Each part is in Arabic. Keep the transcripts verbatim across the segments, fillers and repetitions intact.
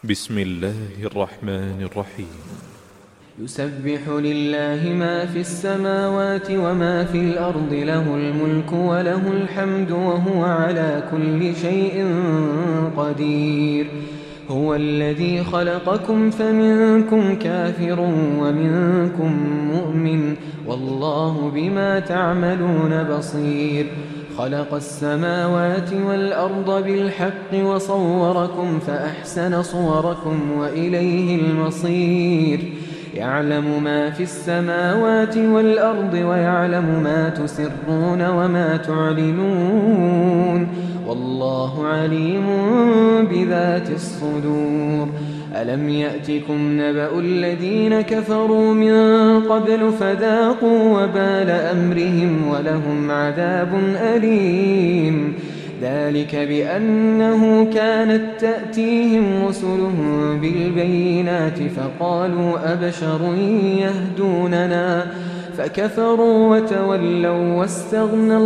بسم الله الرحمن الرحيم. يسبح لله ما في السماوات وما في الأرض، له الملك وله الحمد وهو على كل شيء قدير. هو الذي خلقكم فمنكم كافر ومنكم مؤمن، والله بما تعملون بصير. خلق السماوات والأرض بالحق وصوركم فأحسن صوركم وإليه المصير. يعلم ما في السماوات والأرض ويعلم ما تسرون وما تعلنون، والله عليم بذات الصدور. ألم يأتكم نبأ الذين كفروا من قبل فذاقوا وبال أمرهم ولهم عذاب أليم. ذلك بأنه كانت تأتيهم رسلهم بالبينات فقالوا أبشر يهدوننا فكفروا وتولوا واستغنى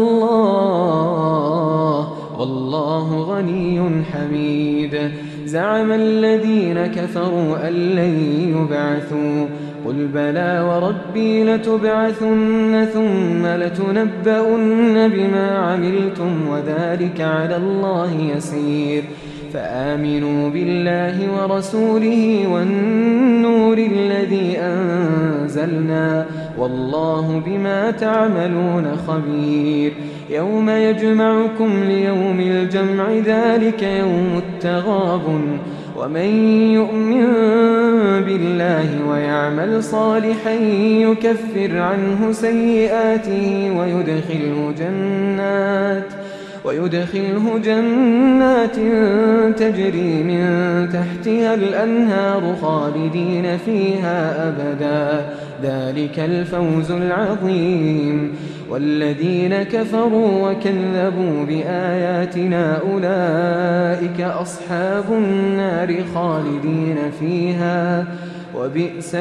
الله والله غني حميد. زعم الذين كفروا أن لن يبعثوا، قل بلى وربي لتبعثن ثم لتنبؤن بما عملتم وذلك على الله يسير. فآمنوا بالله ورسوله والنور الذي أنزلنا، والله بما تعملون خبير. يوم يجمعكم ليوم الجمع ذلك يوم التغابن، ومن يؤمن بالله ويعمل صالحا يكفر عنه سيئاته ويدخله جنات ويدخله جنات تجري من تحتها الأنهار خالدين فيها أبدا، ذلك الفوز العظيم. والذين كفروا وكذبوا بآياتنا أولئك أصحاب النار خالدين فيها وبئس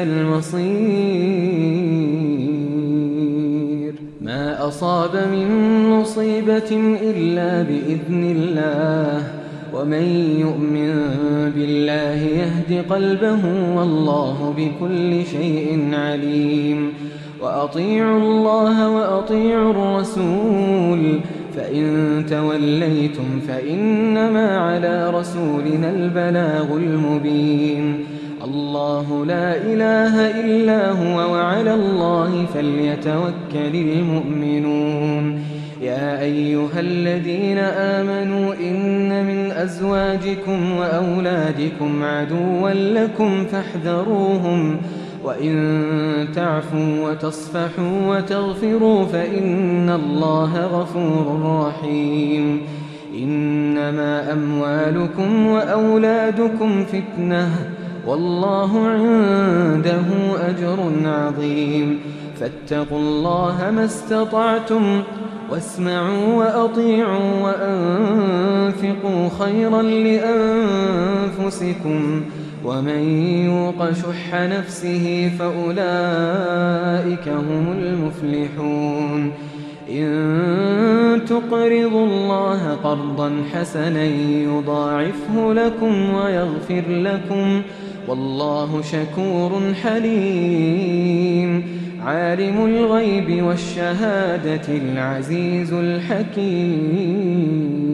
المصير. ما أصاب من مصيبة إلا بإذن الله، ومن يؤمن بالله يهد قلبه والله بكل شيء عليم. وأطيعوا الله وأطيعوا الرسول، فإن توليتم فإنما على رسولنا البلاغ المبين. الله لا إله إلا هو وعلى الله فليتوكل المؤمنون. يا أيها الذين آمنوا إن من أزواجكم وأولادكم عدوا لكم فاحذروهم، وإن تعفوا وتصفحوا وتغفروا فإن الله غفور رحيم. إنما أموالكم وأولادكم فتنة، والله عنده أجر عظيم. فاتقوا الله ما استطعتم، واسمعوا وأطيعوا وأنفقوا خيرا لأنفسكم، ومن يوق شح نفسه فأولئك هم المفلحون. إن تقرضوا الله قرضا حسنا يضاعفه لكم ويغفر لكم، والله شكور حليم. عالم الغيب والشهادة العزيز الحكيم.